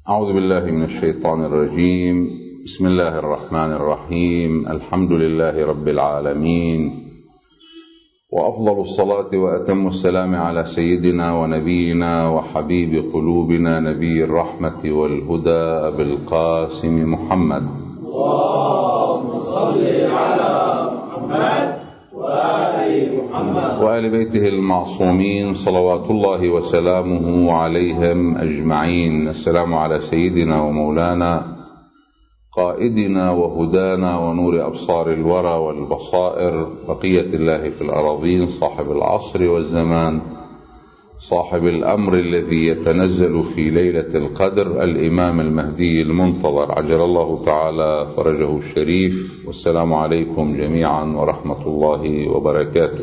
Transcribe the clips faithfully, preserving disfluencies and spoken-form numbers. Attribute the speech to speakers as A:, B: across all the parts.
A: أعوذ بالله من الشيطان الرجيم. بسم الله الرحمن الرحيم. الحمد لله رب العالمين، وأفضل الصلاة وأتم السلام على سيدنا ونبينا وحبيب قلوبنا نبي الرحمة والهدى أبي القاسم محمد.
B: اللهم صل على محمد وآل محمد
A: وآل بيته المعصومين صلوات الله وسلامه عليهم أجمعين. السلام على سيدنا ومولانا قائدنا وهدانا ونور أبصار الورى والبصائر، بقية الله في الأراضين، صاحب العصر والزمان، صاحب الأمر الذي يتنزل في ليلة القدر، الإمام المهدي المنتظر عجل الله تعالى فرجه الشريف. والسلام عليكم جميعا ورحمة الله وبركاته.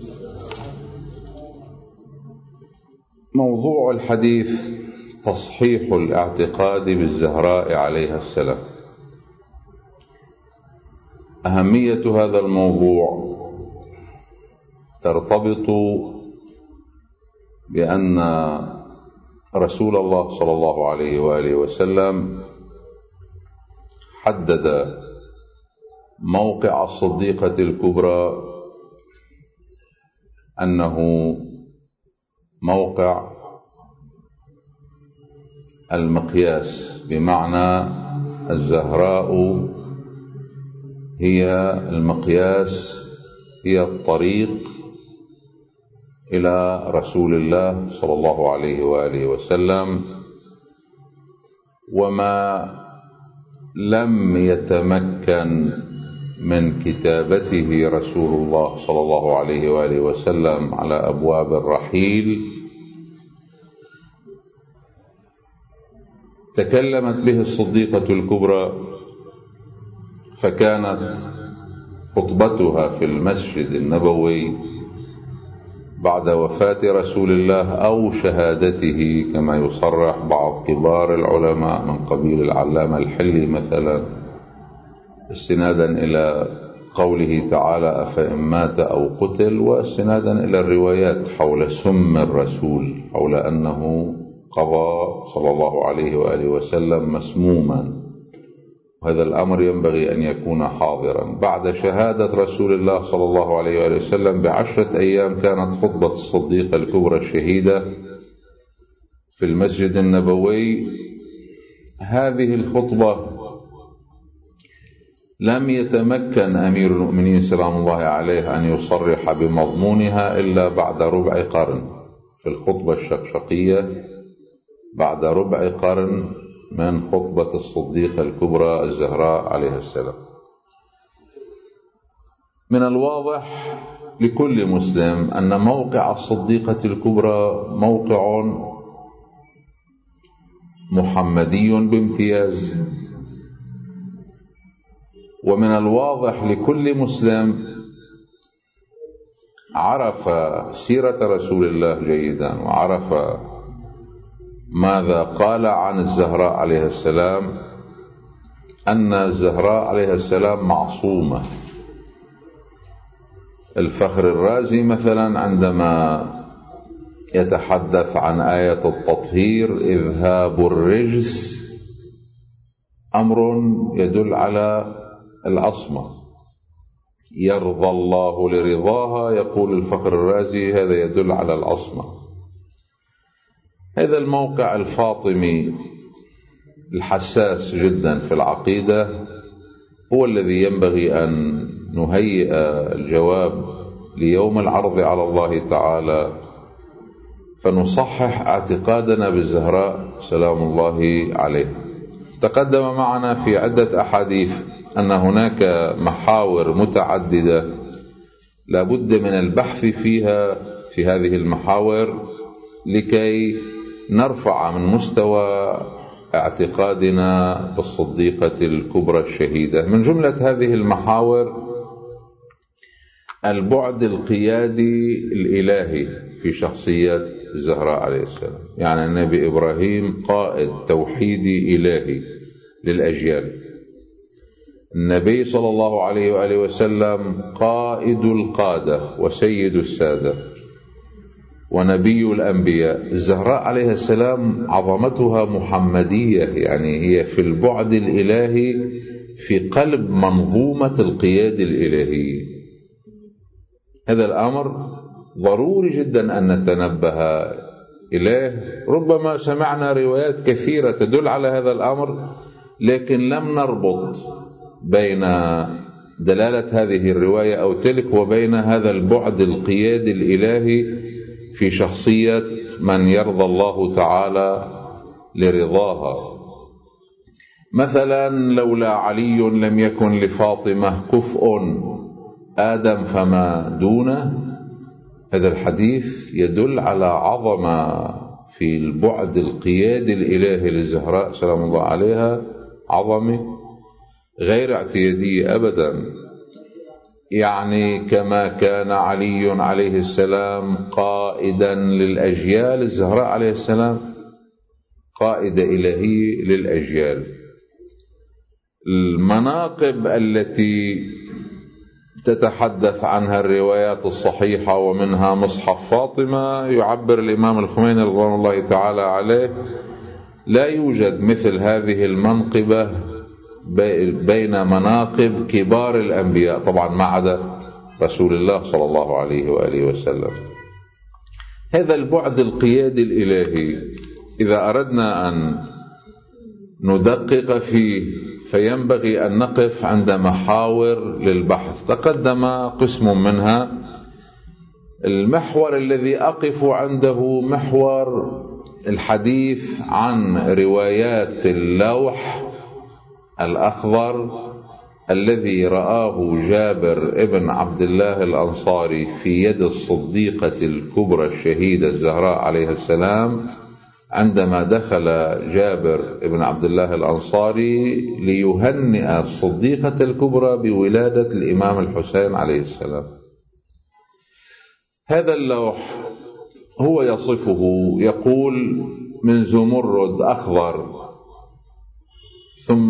A: موضوع الحديث تصحيح الاعتقاد بالزهراء عليها السلام. أهمية هذا الموضوع ترتبط بأن رسول الله صلى الله عليه وآله وسلم حدد موقع الصديقة الكبرى أنه موقع المقياس، بمعنى الزهراء هي المقياس، هي الطريق إلى رسول الله صلى الله عليه وآله وسلم. وما لم يتمكن من كتابته رسول الله صلى الله عليه وآله وسلم على أبواب الرحيل تكلمت به الصديقة الكبرى، فكانت خطبتها في المسجد النبوي بعد وفاة رسول الله أو شهادته، كما يصرح بعض كبار العلماء من قبيل العلامة الحلي مثلا، استنادا إلى قوله تعالى أفإن مات أو قتل، واستنادا إلى الروايات حول سم الرسول، حول أنه قضى صلى الله عليه وآله وسلم مسموما. وهذا الأمر ينبغي أن يكون حاضرا. بعد شهادة رسول الله صلى الله عليه وآله وسلم بعشرة أيام كانت خطبة الصديقة الكبرى الشهيدة في المسجد النبوي. هذه الخطبة لم يتمكن أمير المؤمنين سلام الله عليه أن يصرح بمضمونها إلا بعد ربع قرن، في الخطبة الشقشقية بعد ربع قرن من خطبة الصديقة الكبرى الزهراء عليها السلام. من الواضح لكل مسلم أن موقع الصديقة الكبرى موقع محمدي بامتياز، ومن الواضح لكل مسلم عرف سيرة رسول الله جيدا، وعرف ماذا قال عن الزهراء عليها السلام، أن الزهراء عليها السلام معصومة. الفخر الرازي مثلا عندما يتحدث عن آية التطهير إذهاب الرجس أمر يدل على العصمة، يرضى الله لرضاها، يقول الفخر الرازي هذا يدل على العصمة. هذا الموقع الفاطمي الحساس جدا في العقيدة هو الذي ينبغي أن نهيئ الجواب ليوم العرض على الله تعالى، فنصحح اعتقادنا بالزهراء سلام الله عليه. تقدم معنا في عدة أحاديث أن هناك محاور متعددة لا بد من البحث فيها في هذه المحاور لكي نرفع من مستوى اعتقادنا بالصديقة الكبرى الشهيدة. من جملة هذه المحاور البعد القيادي الإلهي في شخصية الزهراء عليه السلام، يعني النبي إبراهيم قائد توحيدي إلهي للأجيال، النبي صلى الله عليه وآله وسلم قائد القادة وسيد السادة، ونبي الأنبياء. الزهراء عليه السلام عظمتها محمدية، يعني هي في البعد الإلهي في قلب منظومة القيادة الإلهية. هذا الأمر ضروري جدا أن نتنبه إليه. ربما سمعنا روايات كثيرة تدل على هذا الأمر، لكن لم نربط بين دلالة هذه الرواية أو تلك وبين هذا البعد القيادي الإلهي في شخصية من يرضى الله تعالى لرضاها. مثلا لولا علي لم يكن لفاطمة كفء آدم فما دونه. هذا الحديث يدل على عظمة في البعد القيادي الإلهي للزهراء سلام الله عليها، عظمة غير اعتيادية أبدا. يعني كما كان علي عليه السلام قائدا للأجيال، الزهراء عليه السلام قائدة إلهية للأجيال. المناقب التي تتحدث عنها الروايات الصحيحة ومنها مصحف فاطمة، يعبر الإمام الخميني رضوان الله تعالى عليه: لا يوجد مثل هذه المنقبة بين مناقب كبار الأنبياء، طبعا ما عدا رسول الله صلى الله عليه وآله وسلم. هذا البعد القيادي الإلهي إذا أردنا أن ندقق فيه فينبغي أن نقف عند محاور للبحث تقدم قسم منها. المحور الذي أقف عنده محور الحديث عن روايات اللوح الأخضر الذي رآه جابر ابن عبد الله الأنصاري في يد الصديقة الكبرى الشهيدة الزهراء عليه السلام، عندما دخل جابر ابن عبد الله الأنصاري ليهنئ الصديقة الكبرى بولادة الإمام الحسين عليه السلام. هذا اللوح هو يصفه، يقول: من زمرد أخضر. ثم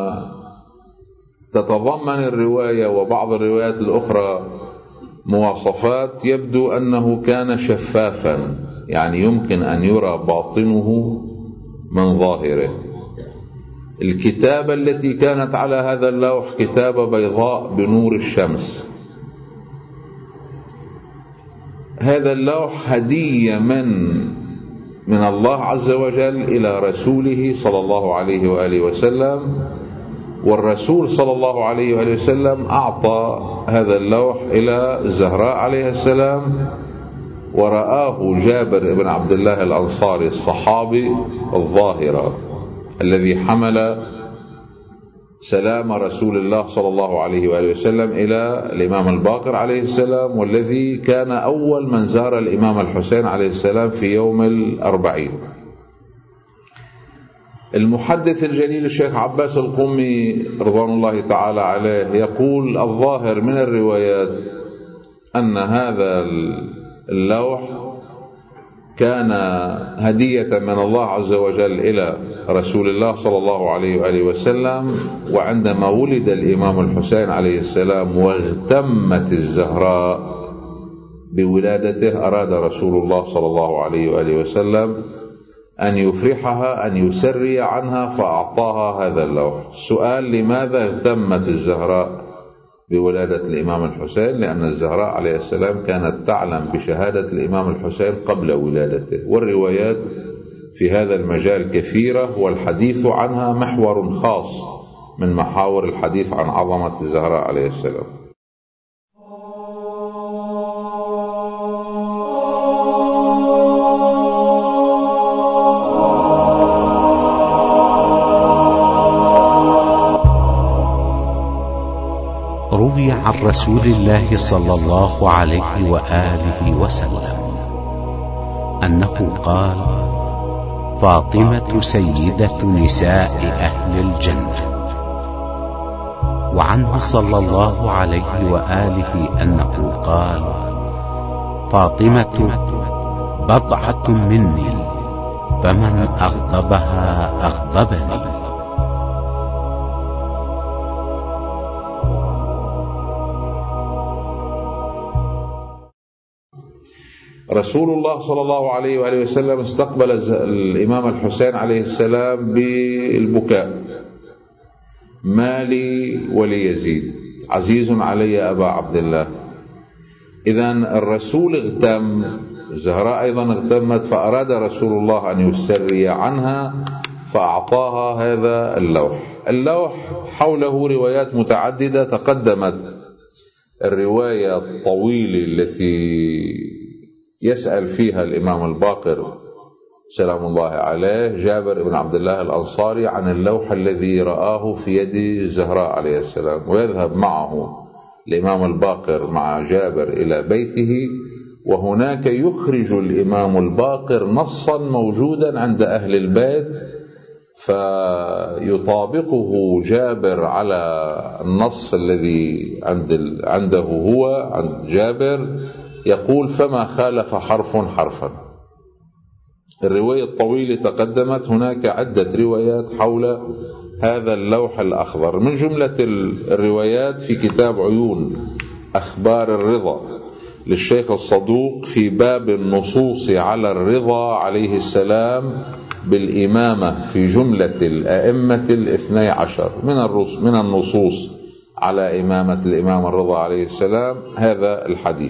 A: تتضمن الرواية وبعض الروايات الأخرى مواصفات يبدو أنه كان شفافا، يعني يمكن أن يرى باطنه من ظاهره. الكتابة التي كانت على هذا اللوح كتابة بيضاء بنور الشمس. هذا اللوح هدية من من الله عز وجل إلى رسوله صلى الله عليه وآله وسلم، والرسول صلى الله عليه وآله وسلم أعطى هذا اللوح إلى الزهراء عليه السلام، ورآه جابر بن عبد الله الأنصاري الصحابي الظاهرة الذي حمل سلام رسول الله صلى الله عليه وآله وسلم إلى الإمام الباقر عليه السلام، والذي كان أول من زار الإمام الحسين عليه السلام في يوم الأربعين. المحدث الجليل الشيخ عباس القمي رضوان الله تعالى عليه يقول: الظاهر من الروايات أن هذا اللوح كان هدية من الله عز وجل إلى رسول الله صلى الله عليه وآله وسلم، وعندما ولد الإمام الحسين عليه السلام واغتمت الزهراء بولادته أراد رسول الله صلى الله عليه وآله وسلم أن يفرحها، أن يسري عنها، فأعطاها هذا اللوح. السؤال: لماذا اغتمت الزهراء بولادة الإمام الحسين؟ لأن الزهراء عليه السلام كانت تعلم بشهادة الإمام الحسين قبل ولادته، والروايات في هذا المجال كثيرة، والحديث عنها محور خاص من محاور الحديث عن عظمة الزهراء عليه السلام.
C: روي عن رسول الله صلى الله عليه وآله وسلم أنه قال: فاطمة سيدة نساء أهل الجنة. وعنه صلى الله عليه وآله أنه قال: فاطمة بضعة مني، فمن أغضبها أغضبني.
A: رسول الله صلى الله عليه وآله وسلم استقبل الإمام الحسين عليه السلام بالبكاء: ما لي وليزيد، عزيز علي أبا عبد الله. إذن الرسول اغتم، الزهراء أيضا اغتمت، فأراد رسول الله أن يسري عنها فأعطاها هذا اللوح. اللوح حوله روايات متعددة تقدمت. الرواية الطويلة التي يسأل فيها الإمام الباقر سلام الله عليه جابر بن عبد الله الأنصاري عن اللوح الذي رآه في يد الزهراء عليه السلام، ويذهب معه الإمام الباقر مع جابر إلى بيته، وهناك يخرج الإمام الباقر نصا موجودا عند أهل البيت، فيطابقه جابر على النص الذي عند عنده هو عند جابر، يقول: فما خالف حرف حرفا. الرواية الطويلة تقدمت. هناك عدة روايات حول هذا اللوح الأخضر. من جملة الروايات في كتاب عيون أخبار الرضا للشيخ الصدوق في باب النصوص على الرضا عليه السلام بالإمامة في جملة الأئمة الاثني عشر من النصوص على إمامة الإمام الرضا عليه السلام هذا الحديث.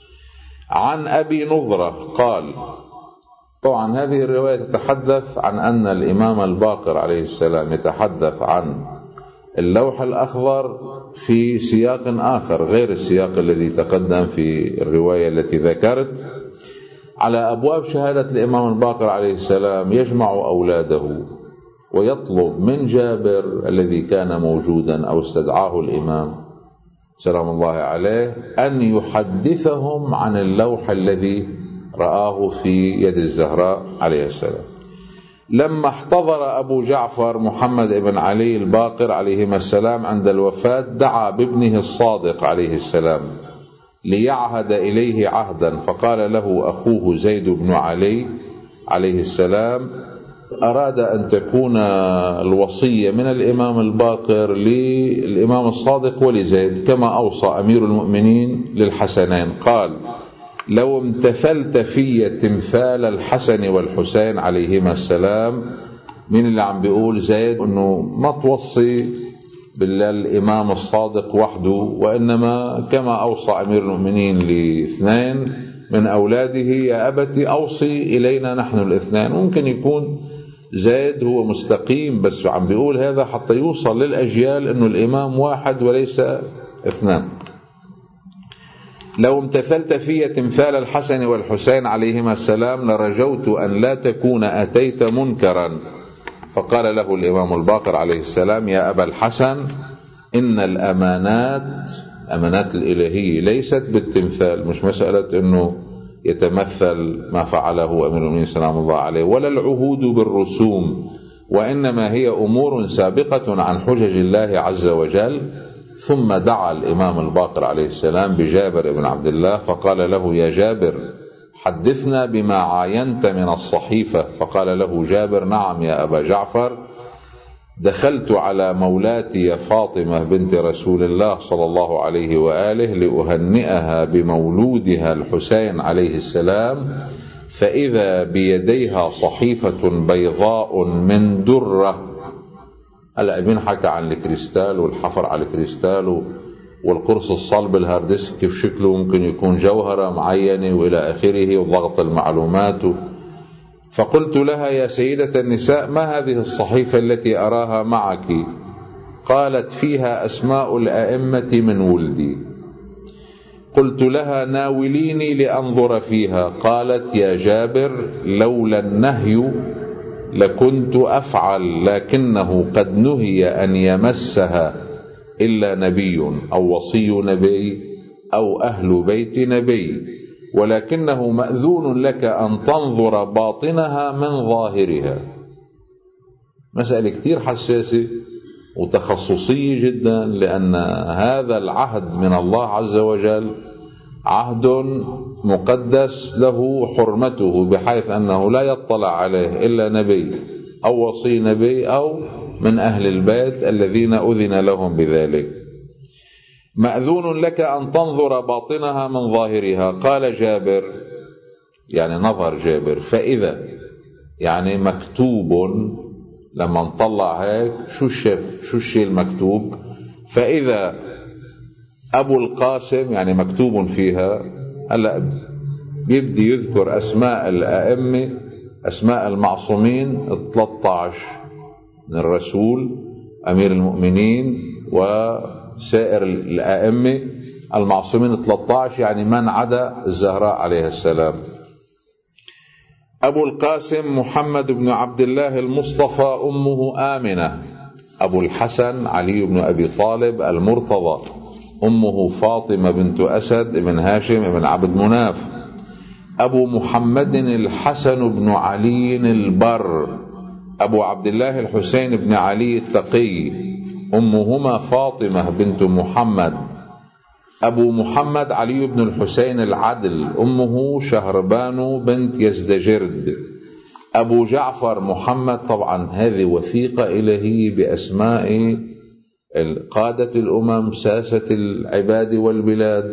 A: عن أبي نضرة قال، طبعا هذه الرواية تتحدث عن أن الإمام الباقر عليه السلام يتحدث عن اللوح الأخضر في سياق آخر غير السياق الذي تقدم في الرواية التي ذكرت. على أبواب شهادة الإمام الباقر عليه السلام يجمع أولاده ويطلب من جابر الذي كان موجودا أو استدعاه الإمام سلام الله عليه أن يحدثهم عن اللوح الذي رآه في يد الزهراء عليه السلام. لما احتضر أبو جعفر محمد بن علي الباقر عليهما السلام عند الوفاة، دعا بابنه الصادق عليه السلام ليعهد إليه عهدا، فقال له أخوه زيد بن علي عليه السلام: أراد أن تكون الوصية من الإمام الباقر للإمام الصادق ولزيد كما أوصى أمير المؤمنين للحسنين. قال: لو امتثلت في تمثال الحسن والحسين عليهما السلام. من اللي عم بيقول؟ زيد، أنه ما توصي بالإمام الصادق وحده، وإنما كما أوصى أمير المؤمنين لاثنين من أولاده: يا أبتي أوصي إلينا نحن الاثنين. ممكن يكون زيد هو مستقيم، بس عم بيقول هذا حتى يوصل للأجيال أنه الإمام واحد وليس اثنان. لو امتثلت في تمثال الحسن والحسين عليهما السلام لرجوت أن لا تكون أتيت منكرا. فقال له الإمام الباقر عليه السلام: يا أبا الحسن، إن الأمانات أمانات الإلهية ليست بالتمثال، مش مسألة أنه يتمثل ما فعله أمير المؤمنين سلام الله عليه، ولا العهود بالرسوم، وإنما هي أمور سابقة عن حجج الله عز وجل. ثم دعا الإمام الباقر عليه السلام بجابر بن عبد الله فقال له: يا جابر، حدثنا بما عاينت من الصحيفة. فقال له جابر: نعم يا أبا جعفر، دخلت على مولاتي فاطمة بنت رسول الله صلى الله عليه وآله لأهنئها بمولودها الحسين عليه السلام، فإذا بيديها صحيفة بيضاء من درة. هلا بنحكى عن الكريستال والحفر على الكريستال والقرص الصلب الهاردسك كيف شكله ممكن يكون جوهرة معينة وإلى آخره وضغط المعلومات. فقلت لها: يا سيدة النساء، ما هذه الصحيفة التي أراها معك؟ قالت: فيها أسماء الأئمة من ولدي. قلت لها: ناوليني لأنظر فيها. قالت: يا جابر، لولا النهي لكنت أفعل، لكنه قد نهي أن يمسها إلا نبي أو وصي نبي أو أهل بيت نبي، ولكنه مأذون لك أن تنظر باطنها من ظاهرها. مسألة كتير حساسة وتخصصية جدا، لأن هذا العهد من الله عز وجل عهد مقدس له حرمته، بحيث أنه لا يطلع عليه إلا نبي أو وصي نبي أو من أهل البيت الذين أذن لهم بذلك. مأذون لك أن تنظر باطنها من ظاهرها. قال جابر: يعني نظر جابر. فإذا يعني مكتوب، لما نطلع هيك شو الشيء شو الشيء المكتوب؟ فإذا أبو القاسم يعني مكتوب فيها. هلا بيبدي يذكر أسماء الأئمة، أسماء المعصومين ثلاثة عشر من الرسول، أمير المؤمنين، وسائر الأئمة المعصومين ثلاثة عشر، يعني من عدا الزهراء عليه السلام. أبو القاسم محمد بن عبد الله المصطفى، أمه آمنة. أبو الحسن علي بن أبي طالب المرتضى، أمه فاطمة بنت أسد بن هاشم بن عبد مناف. أبو محمد الحسن بن علي البر، أبو عبد الله الحسين بن علي التقي، أمهما فاطمة بنت محمد. أبو محمد علي بن الحسين العدل، أمه شهربان بنت يزدجرد. أبو جعفر محمد، طبعا هذه وثيقة إلهية بأسماء قادة الأمم، ساسة العباد والبلاد.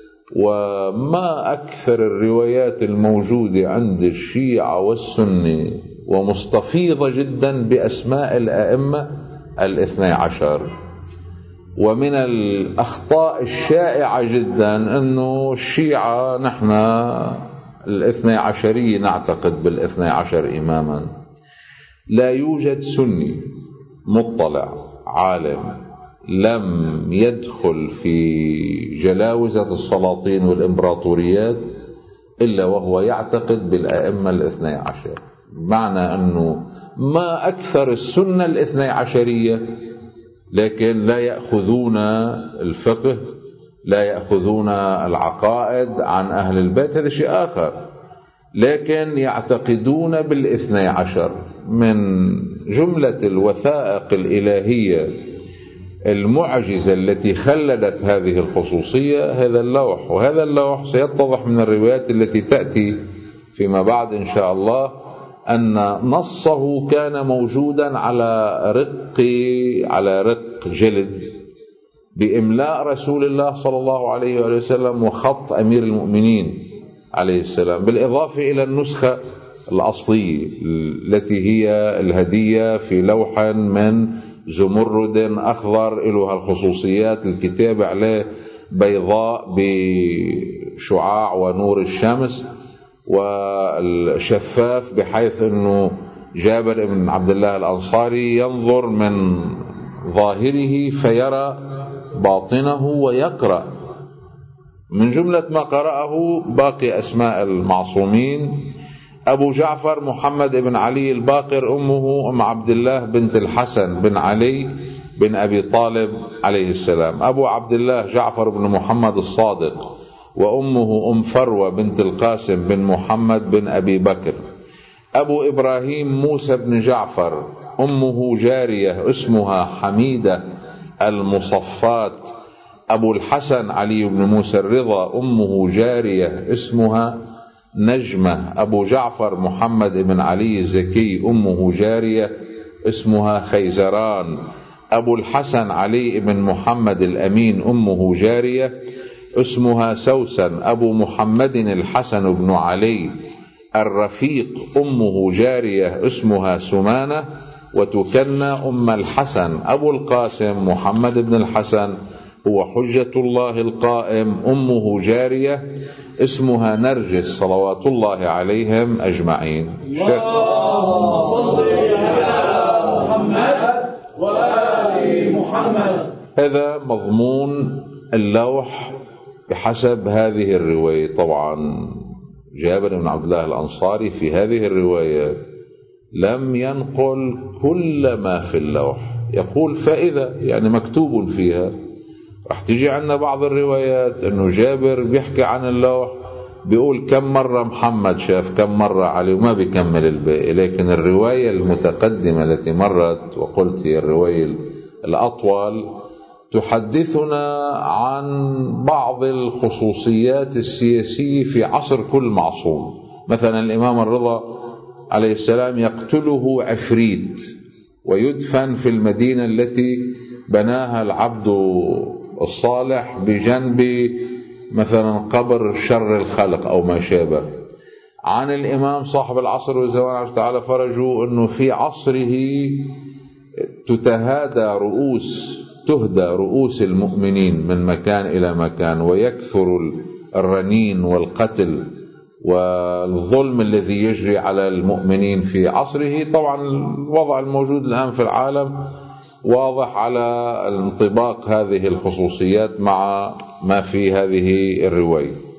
A: وما أكثر الروايات الموجودة عند الشيعة والسنة ومستفيضة جدا بأسماء الأئمة الاثني عشر. ومن الأخطاء الشائعة جدا أنه الشيعة نحن الاثني عشرية نعتقد بالاثني عشر إماما. لا يوجد سني مطلع عالم لم يدخل في جلاوزة السلاطين والإمبراطوريات إلا وهو يعتقد بالأئمة الاثني عشر. معنى أنه ما أكثر السنة الاثني عشرية، لكن لا يأخذون الفقه، لا يأخذون العقائد عن أهل البيت، هذا شيء آخر، لكن يعتقدون بالاثني عشر. من جملة الوثائق الإلهية المعجزة التي خلدت هذه الخصوصية هذا اللوح. وهذا اللوح سيتضح من الروايات التي تأتي فيما بعد إن شاء الله أن نصه كان موجودا على رق على رق جلد بإملاء رسول الله صلى الله عليه وسلم وخط أمير المؤمنين عليه السلام، بالإضافة إلى النسخة الأصلية التي هي الهدية في لوح من زمرد أخضر له الخصوصيات، الكتاب عليه بيضاء بشعاع ونور الشمس، والشفاف بحيث أنه جابر بن عبد الله الأنصاري ينظر من ظاهره فيرى باطنه ويقرأ. من جملة ما قرأه باقي أسماء المعصومين: أبو جعفر محمد بن علي الباقر، أمه أم عبد الله بنت الحسن بن علي بن أبي طالب عليه السلام. أبو عبد الله جعفر بن محمد الصادق، وأمه أم فروة بنت القاسم بن محمد بن أبي بكر. أبو إبراهيم موسى بن جعفر، أمه جارية اسمها حميدة المصفات. أبو الحسن علي بن موسى الرضا، أمه جارية اسمها نجمة. أبو جعفر محمد بن علي الزكي، أمه جارية اسمها خيزران. أبو الحسن علي بن محمد الأمين، أمه جارية اسمها سوسن. أبو محمد الحسن بن علي الرفيق، أمه جارية اسمها سمانة وتكنى أم الحسن. أبو القاسم محمد بن الحسن هو حجة الله القائم، أمه جارية اسمها نرجس، صلوات الله عليهم أجمعين.
B: اللهم صل على محمد وآل محمد.
A: هذا مضمون اللوح بحسب هذه الرواية. طبعا جابر بن عبد الله الأنصاري في هذه الرواية لم ينقل كل ما في اللوح، يقول فإذا يعني مكتوب فيها. رح تيجي عنا بعض الروايات انه جابر بيحكي عن اللوح بيقول كم مرة محمد شاف، كم مرة علي، وما بيكمل الباقي. لكن الرواية المتقدمة التي مرت وقلت هي الرواية الأطول تحدثنا عن بعض الخصوصيات السياسية في عصر كل معصوم. مثلا الإمام الرضا عليه السلام يقتله عفريت ويدفن في المدينة التي بناها العبد الصالح بجنب مثلا قبر شر الخلق أو ما شابه. عن الإمام صاحب العصر والزمان عز تعالى فرجه أنه في عصره تتهادى رؤوس تهدى رؤوس المؤمنين من مكان إلى مكان، ويكثر الرنين والقتل والظلم الذي يجري على المؤمنين في عصره. طبعا الوضع الموجود الآن في العالم واضح على انطباق هذه الخصوصيات مع ما في هذه الرواية.